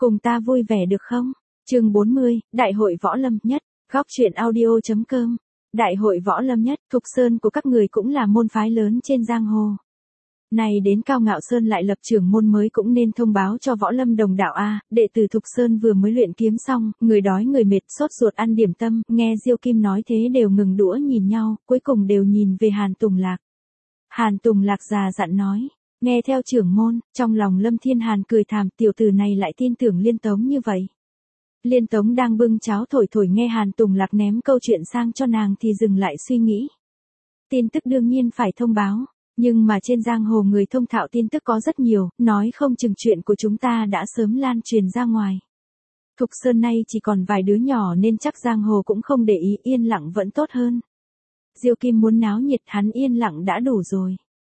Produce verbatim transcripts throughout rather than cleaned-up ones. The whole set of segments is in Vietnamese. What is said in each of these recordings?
Cùng ta vui vẻ được không? Chương bốn mươi, Đại hội Võ Lâm Nhất, góc truyện audio.com. Đại hội Võ Lâm Nhất, Thục Sơn của các người cũng là môn phái lớn trên giang hồ. Này đến Cao Ngạo Sơn lại lập trưởng môn mới cũng nên thông báo cho Võ Lâm đồng đạo a, đệ tử Thục Sơn vừa mới luyện kiếm xong, người đói người mệt sốt ruột ăn điểm tâm, nghe Diêu Kim nói thế đều ngừng đũa nhìn nhau, cuối cùng đều nhìn về Hàn Tùng Lạc. Hàn Tùng Lạc già dặn nói, nghe theo trưởng môn, trong lòng Lâm Thiên Hàn cười thảm, tiểu tử này lại tin tưởng Liên Tống như vậy. Liên Tống đang bưng cháo thổi thổi nghe Hàn Tùng Lạc ném câu chuyện sang cho nàng thì dừng lại suy nghĩ. Tin tức đương nhiên phải thông báo, nhưng mà trên giang hồ người thông thạo tin tức có rất nhiều, nói không chừng chuyện của chúng ta đã sớm lan truyền ra ngoài. Thục Sơn nay chỉ còn vài đứa nhỏ nên chắc giang hồ cũng không để ý, yên lặng vẫn tốt hơn. Diêu Kim muốn náo nhiệt, hắn yên lặng đã đủ rồi.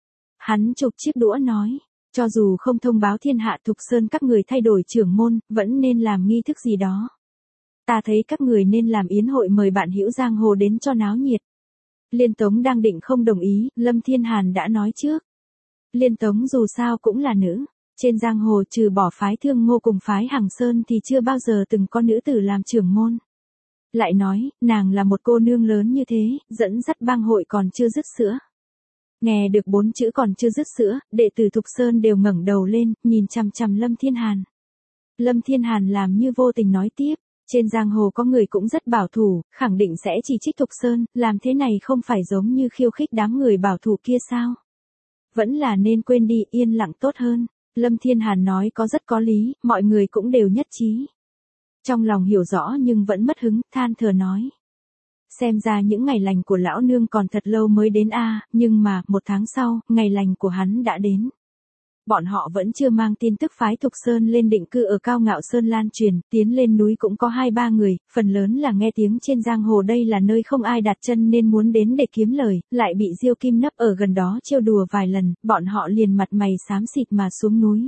Hắn chụp chiếc đũa nói, cho dù không thông báo thiên hạ Thục Sơn các người thay đổi trưởng môn, vẫn nên làm nghi thức gì đó. Ta thấy các người nên làm yến hội mời bạn hữu giang hồ đến cho náo nhiệt. Liên Tống đang định không đồng ý, Lâm Thiên Hàn đã nói trước. Liên Tống dù sao cũng là nữ, trên giang hồ trừ bỏ phái Thương Ngô cùng phái Hằng Sơn thì chưa bao giờ từng có nữ tử làm trưởng môn. Lại nói, nàng là một cô nương lớn như thế, dẫn dắt bang hội còn chưa dứt sữa. Nghe được bốn chữ còn chưa dứt sữa, đệ tử Thục Sơn đều ngẩng đầu lên, nhìn chằm chằm Lâm Thiên Hàn. Lâm Thiên Hàn làm như vô tình nói tiếp, trên giang hồ có người cũng rất bảo thủ, khẳng định sẽ chỉ trích Thục Sơn, làm thế này không phải giống như khiêu khích đám người bảo thủ kia sao? Vẫn là nên quên đi, yên lặng tốt hơn. Lâm Thiên Hàn nói có rất có lý, mọi người cũng đều nhất trí. Trong lòng hiểu rõ nhưng vẫn mất hứng, than thở nói. Xem ra những ngày lành của lão nương còn thật lâu mới đến a, nhưng mà, một tháng sau, ngày lành của hắn đã đến. Bọn họ vẫn chưa mang tin tức phái Thục Sơn lên định cư ở Cao Ngạo Sơn lan truyền, tiến lên núi cũng có hai ba người, phần lớn là nghe tiếng trên giang hồ đây là nơi không ai đặt chân nên muốn đến để kiếm lời, lại bị Diêu Kim nấp ở gần đó trêu đùa vài lần, bọn họ liền mặt mày xám xịt mà xuống núi.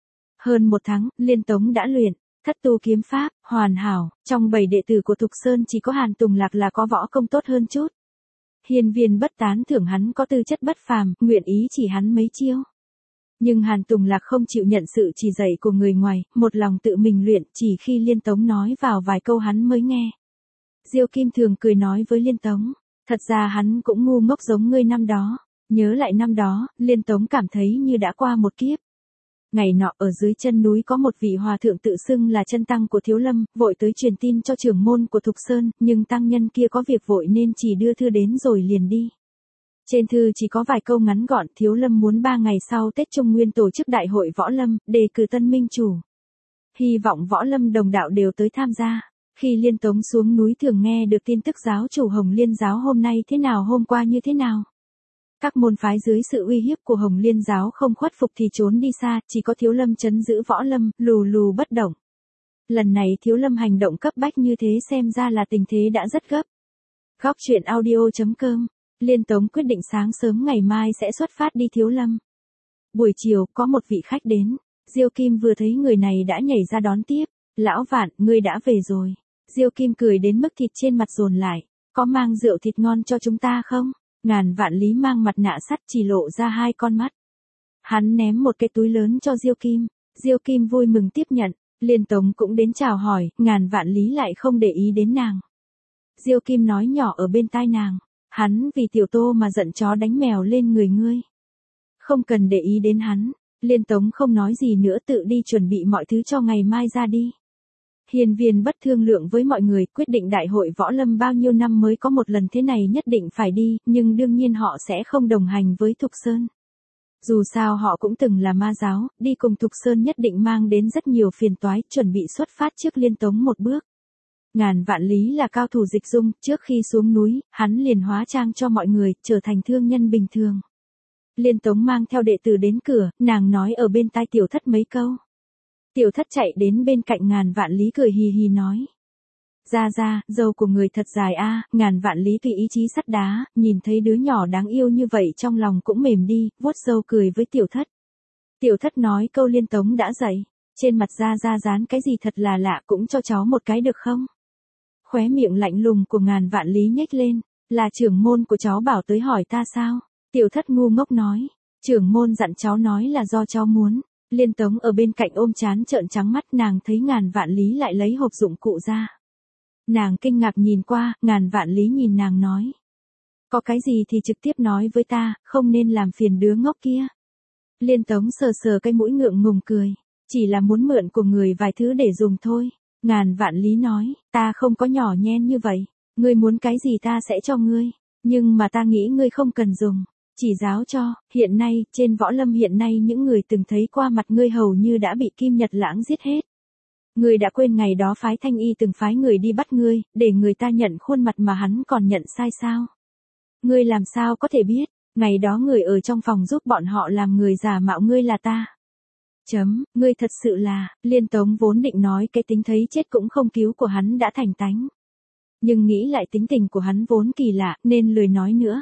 Hơn một tháng, Liên Tống đã luyện thất tu kiếm pháp, hoàn hảo, trong bảy đệ tử của Thục Sơn chỉ có Hàn Tùng Lạc là có võ công tốt hơn chút. Hiên Viên Bất tán thưởng hắn có tư chất bất phàm, nguyện ý chỉ hắn mấy chiêu. Nhưng Hàn Tùng Lạc không chịu nhận sự chỉ dạy của người ngoài, một lòng tự mình luyện, chỉ khi Liên Tống nói vào vài câu hắn mới nghe. Diêu Kim thường cười nói với Liên Tống, thật ra hắn cũng ngu ngốc giống ngươi năm đó. Nhớ lại năm đó, Liên Tống cảm thấy như đã qua một kiếp. Ngày nọ ở dưới chân núi có một vị hòa thượng tự xưng là chân tăng của Thiếu Lâm, vội tới truyền tin cho trưởng môn của Thục Sơn, nhưng tăng nhân kia có việc vội nên chỉ đưa thư đến rồi liền đi. Trên thư chỉ có vài câu ngắn gọn, Thiếu Lâm muốn ba ngày sau Tết Trung Nguyên tổ chức đại hội Võ Lâm, đề cử tân minh chủ. Hy vọng Võ Lâm đồng đạo đều tới tham gia. Khi Liên Tống xuống núi thường nghe được tin tức giáo chủ Hồng Liên giáo hôm nay thế nào hôm qua như thế nào. Các môn phái dưới sự uy hiếp của Hồng Liên giáo không khuất phục thì trốn đi xa, chỉ có Thiếu Lâm trấn giữ Võ Lâm, lù lù bất động. Lần này Thiếu Lâm hành động cấp bách như thế xem ra là tình thế đã rất gấp. Góc truyện audio.com. Liên Tống quyết định sáng sớm ngày mai sẽ xuất phát đi Thiếu Lâm. Buổi chiều, có một vị khách đến. Diêu Kim vừa thấy người này đã nhảy ra đón tiếp. Lão Vạn, ngươi đã về rồi. Diêu Kim cười đến mức thịt trên mặt dồn lại. Có mang rượu thịt ngon cho chúng ta không? Ngàn Vạn Lý mang mặt nạ sắt chỉ lộ ra hai con mắt. Hắn ném một cái túi lớn cho Diêu Kim. Diêu Kim vui mừng tiếp nhận. Liên Tống cũng đến chào hỏi, Ngàn Vạn Lý lại không để ý đến nàng. Diêu Kim nói nhỏ ở bên tai nàng. Hắn vì tiểu Tô mà giận chó đánh mèo lên người ngươi. Không cần để ý đến hắn. Liên Tống không nói gì nữa, tự đi chuẩn bị mọi thứ cho ngày mai ra đi. Hiên Viên Bất thương lượng với mọi người, quyết định đại hội Võ Lâm bao nhiêu năm mới có một lần thế này nhất định phải đi, nhưng đương nhiên họ sẽ không đồng hành với Thục Sơn. Dù sao họ cũng từng là ma giáo, đi cùng Thục Sơn nhất định mang đến rất nhiều phiền toái, chuẩn bị xuất phát trước Liên Tống một bước. Ngàn Vạn Lý là cao thủ dịch dung, trước khi xuống núi, hắn liền hóa trang cho mọi người, trở thành thương nhân bình thường. Liên Tống mang theo đệ tử đến cửa, nàng nói ở bên tai Tiểu Thất mấy câu. Tiểu Thất chạy đến bên cạnh Ngàn Vạn Lý cười hì hì nói. Ra ra, dâu của người thật dài a. Ngàn Vạn Lý tùy ý chí sắt đá, nhìn thấy đứa nhỏ đáng yêu như vậy trong lòng cũng mềm đi, vuốt râu cười với Tiểu Thất. Tiểu Thất nói câu Liên Tống đã dậy, trên mặt ra ra dán cái gì thật là lạ, cũng cho cháu một cái được không? Khóe miệng lạnh lùng của Ngàn Vạn Lý nhếch lên, là trưởng môn của cháu bảo tới hỏi ta sao? Tiểu Thất ngu ngốc nói, trưởng môn dặn cháu nói là do cháu muốn. Liên Tống ở bên cạnh ôm chán trợn trắng mắt, nàng thấy Ngàn Vạn Lý lại lấy hộp dụng cụ ra. Nàng kinh ngạc nhìn qua, Ngàn Vạn Lý nhìn nàng nói. Có cái gì thì trực tiếp nói với ta, không nên làm phiền đứa ngốc kia. Liên Tống sờ sờ cái mũi ngượng ngùng cười. Chỉ là muốn mượn của người vài thứ để dùng thôi. Ngàn Vạn Lý nói, ta không có nhỏ nhen như vậy. Ngươi muốn cái gì ta sẽ cho ngươi. Nhưng mà ta nghĩ ngươi không cần dùng. Chỉ giáo cho, hiện nay, trên võ lâm hiện nay những người từng thấy qua mặt ngươi hầu như đã bị Kim Nhật Lãng giết hết. Ngươi đã quên ngày đó phái Thanh Y từng phái người đi bắt ngươi, để người ta nhận khuôn mặt mà hắn còn nhận sai sao? Ngươi làm sao có thể biết, ngày đó người ở trong phòng giúp bọn họ làm người giả mạo ngươi là ta. Chấm, ngươi thật sự là, Liên Tống vốn định nói cái tính thấy chết cũng không cứu của hắn đã thành tánh. Nhưng nghĩ lại tính tình của hắn vốn kỳ lạ, nên lười nói nữa.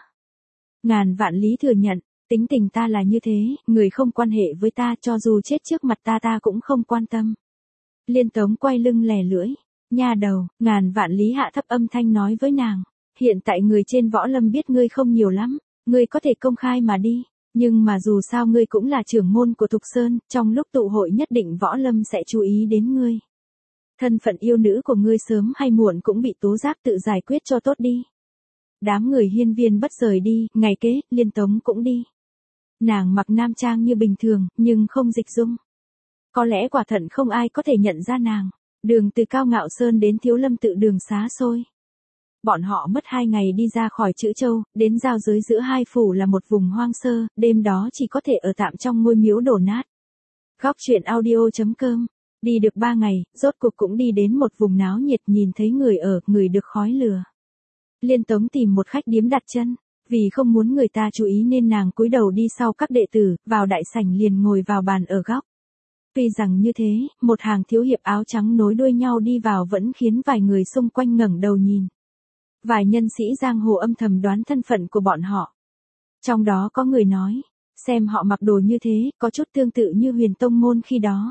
Ngàn Vạn Lý thừa nhận, tính tình ta là như thế, người không quan hệ với ta cho dù chết trước mặt ta ta cũng không quan tâm. Liên Tống quay lưng lè lưỡi, nha đầu, Ngàn Vạn Lý hạ thấp âm thanh nói với nàng, hiện tại người trên võ lâm biết ngươi không nhiều lắm, ngươi có thể công khai mà đi, nhưng mà dù sao ngươi cũng là trưởng môn của Thục Sơn, trong lúc tụ hội nhất định võ lâm sẽ chú ý đến ngươi. Thân phận yêu nữ của ngươi sớm hay muộn cũng bị tố giác, tự giải quyết cho tốt đi. Đám người hiên viên bất rời đi, ngày kế, Liên Tống cũng đi. Nàng mặc nam trang như bình thường, nhưng không dịch dung. Có lẽ quả thận không ai có thể nhận ra nàng. Đường từ Cao Ngạo Sơn đến Thiếu Lâm Tự đường xá xôi. Bọn họ mất hai ngày đi ra khỏi Trữ Châu, đến giao giới giữa hai phủ là một vùng hoang sơ, đêm đó chỉ có thể ở tạm trong ngôi miếu đổ nát. Góc truyện audio chấm com. Đi được ba ngày, rốt cuộc cũng đi đến một vùng náo nhiệt, nhìn thấy người ở, người được khói lửa. Liên Tống tìm một khách điếm đặt chân, vì không muốn người ta chú ý nên nàng cúi đầu đi sau các đệ tử, vào đại sảnh liền ngồi vào bàn ở góc. Tuy rằng như thế, một hàng thiếu hiệp áo trắng nối đuôi nhau đi vào vẫn khiến vài người xung quanh ngẩng đầu nhìn. Vài nhân sĩ giang hồ âm thầm đoán thân phận của bọn họ. Trong đó có người nói, xem họ mặc đồ như thế, có chút tương tự như Huyền Tông Môn khi đó.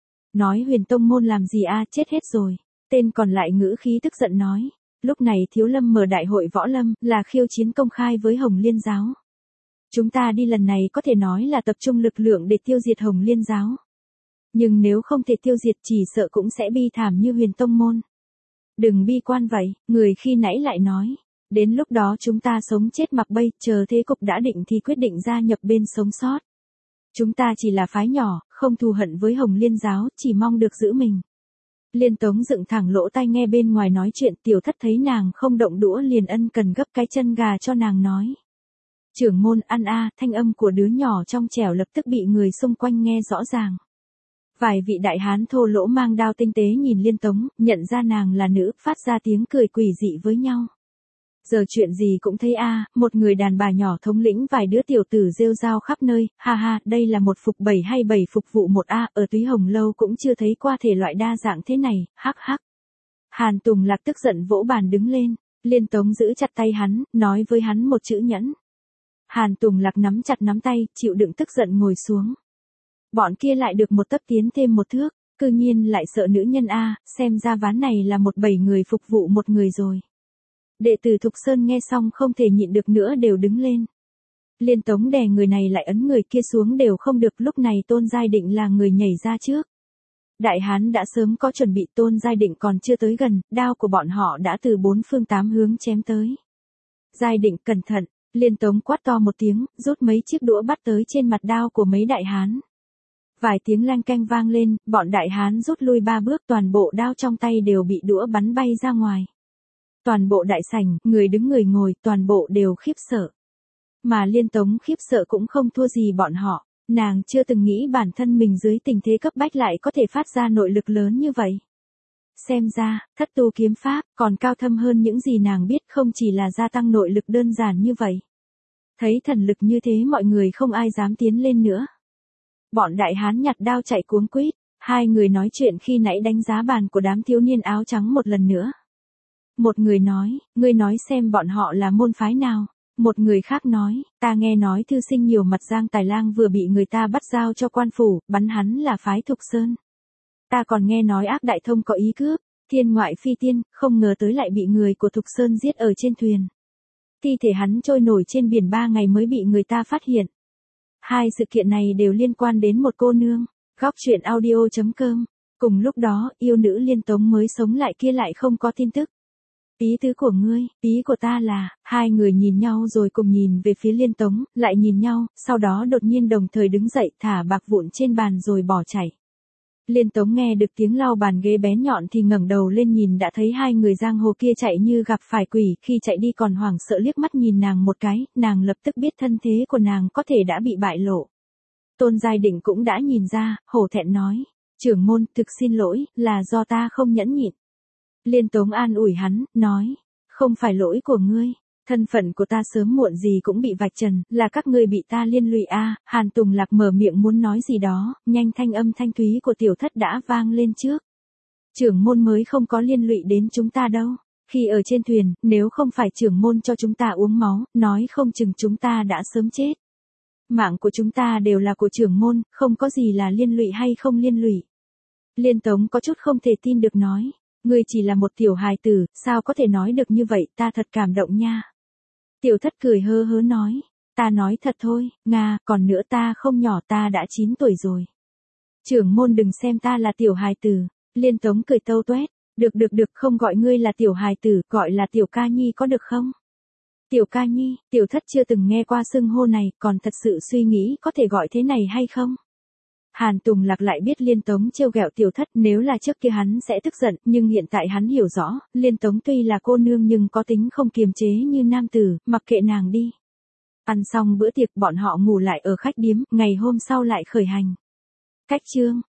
Nói Huyền Tông Môn làm gì a, chết hết rồi. Tên còn lại ngữ khí tức giận nói, lúc này Thiếu Lâm mở đại hội võ lâm, là khiêu chiến công khai với Hồng Liên giáo. Chúng ta đi lần này có thể nói là tập trung lực lượng để tiêu diệt Hồng Liên giáo. Nhưng nếu không thể tiêu diệt chỉ sợ cũng sẽ bi thảm như Huyền Tông Môn. Đừng bi quan vậy, người khi nãy lại nói. Đến lúc đó chúng ta sống chết mặc bay, chờ thế cục đã định thì quyết định gia nhập bên sống sót. Chúng ta chỉ là phái nhỏ, không thù hận với Hồng Liên giáo, chỉ mong được giữ mình. Liên Tống dựng thẳng lỗ tai nghe bên ngoài nói chuyện, tiểu thất thấy nàng không động đũa liền ân cần gấp cái chân gà cho nàng nói. Trưởng môn ăn a, thanh âm của đứa nhỏ trong trẻo lập tức bị người xung quanh nghe rõ ràng. Vài vị đại hán thô lỗ mang đao tinh tế nhìn Liên Tống, nhận ra nàng là nữ, phát ra tiếng cười quỷ dị với nhau. Giờ chuyện gì cũng thấy a, một người đàn bà nhỏ thống lĩnh vài đứa tiểu tử rêu rao khắp nơi, ha ha, đây là một phục bảy hay bảy phục vụ một a, ở Túy Hồng Lâu cũng chưa thấy qua thể loại đa dạng thế này, hắc hắc. Hàn Tùng Lạc tức giận vỗ bàn đứng lên, Liên Tống giữ chặt tay hắn, nói với hắn một chữ nhẫn. Hàn Tùng Lạc nắm chặt nắm tay, chịu đựng tức giận ngồi xuống. Bọn kia lại được một tấc tiến thêm một thước, cư nhiên lại sợ nữ nhân a, xem ra ván này là một bảy người phục vụ một người rồi. Đệ tử Thục Sơn nghe xong không thể nhịn được nữa đều đứng lên. Liên Tống đè người này lại ấn người kia xuống đều không được, lúc này Tôn Giai Định là người nhảy ra trước. Đại hán đã sớm có chuẩn bị, Tôn Giai Định còn chưa tới gần, đao của bọn họ đã từ bốn phương tám hướng chém tới. Giai Định cẩn thận, Liên Tống quát to một tiếng, rút mấy chiếc đũa bắt tới trên mặt đao của mấy đại hán. Vài tiếng leng keng vang lên, bọn đại hán rút lui ba bước, toàn bộ đao trong tay đều bị đũa bắn bay ra ngoài. Toàn bộ đại sảnh, người đứng người ngồi, toàn bộ đều khiếp sợ. Mà Liên Tống khiếp sợ cũng không thua gì bọn họ, nàng chưa từng nghĩ bản thân mình dưới tình thế cấp bách lại có thể phát ra nội lực lớn như vậy. Xem ra, thất tu kiếm pháp, còn cao thâm hơn những gì nàng biết, không chỉ là gia tăng nội lực đơn giản như vậy. Thấy thần lực như thế mọi người không ai dám tiến lên nữa. Bọn đại hán nhặt đao chạy cuống quýt, hai người nói chuyện khi nãy đánh giá bàn của đám thiếu niên áo trắng một lần nữa. Một người nói, ngươi nói xem bọn họ là môn phái nào. Một người khác nói, ta nghe nói thư sinh nhiều mặt Giang Tài Lang vừa bị người ta bắt giao cho quan phủ, bắn hắn là phái Thục Sơn. Ta còn nghe nói Ác Đại Thông có ý cướp, thiên ngoại phi tiên, không ngờ tới lại bị người của Thục Sơn giết ở trên thuyền. Thi thể hắn trôi nổi trên biển ba ngày mới bị người ta phát hiện. Hai sự kiện này đều liên quan đến một cô nương. Góc truyện audio chấm com. Cùng lúc đó, yêu nữ Liên Tống mới sống lại kia lại không có tin tức. Ý tứ của ngươi, ý của ta là, hai người nhìn nhau rồi cùng nhìn về phía Liên Tống, lại nhìn nhau, sau đó đột nhiên đồng thời đứng dậy thả bạc vụn trên bàn rồi bỏ chạy. Liên Tống nghe được tiếng lau bàn ghế bén nhọn thì ngẩng đầu lên nhìn đã thấy hai người giang hồ kia chạy như gặp phải quỷ, khi chạy đi còn hoảng sợ liếc mắt nhìn nàng một cái, nàng lập tức biết thân thế của nàng có thể đã bị bại lộ. Tôn Giai Định cũng đã nhìn ra, hổ thẹn nói, trưởng môn, thực xin lỗi, là do ta không nhẫn nhịn. Liên Tống an ủi hắn, nói, không phải lỗi của ngươi, thân phận của ta sớm muộn gì cũng bị vạch trần, là các ngươi bị ta liên lụy a. À, Hàn Tùng Lạc mở miệng muốn nói gì đó, nhanh thanh âm thanh thúy của tiểu thất đã vang lên trước. Trưởng môn mới không có liên lụy đến chúng ta đâu, khi ở trên thuyền, nếu không phải trưởng môn cho chúng ta uống máu, nói không chừng chúng ta đã sớm chết. Mạng của chúng ta đều là của trưởng môn, không có gì là liên lụy hay không liên lụy. Liên Tống có chút không thể tin được nói, ngươi chỉ là một tiểu hài tử, sao có thể nói được như vậy, ta thật cảm động nha. Tiểu thất cười hơ hớ nói, ta nói thật thôi, Nga, còn nữa ta không nhỏ, ta đã chín tuổi rồi. Trưởng môn đừng xem ta là tiểu hài tử. Liên Tống cười tâu tuét, được được được, không gọi ngươi là tiểu hài tử, gọi là tiểu ca nhi có được không? Tiểu ca nhi, tiểu thất chưa từng nghe qua xưng hô này, còn thật sự suy nghĩ có thể gọi thế này hay không? Hàn Tùng Lạc lại biết Liên Tống trêu ghẹo tiểu thất, nếu là trước kia hắn sẽ tức giận, nhưng hiện tại hắn hiểu rõ, Liên Tống tuy là cô nương nhưng có tính không kiềm chế như nam tử, mặc kệ nàng đi. Ăn xong bữa tiệc bọn họ ngủ lại ở khách điếm, ngày hôm sau lại khởi hành. Cách chương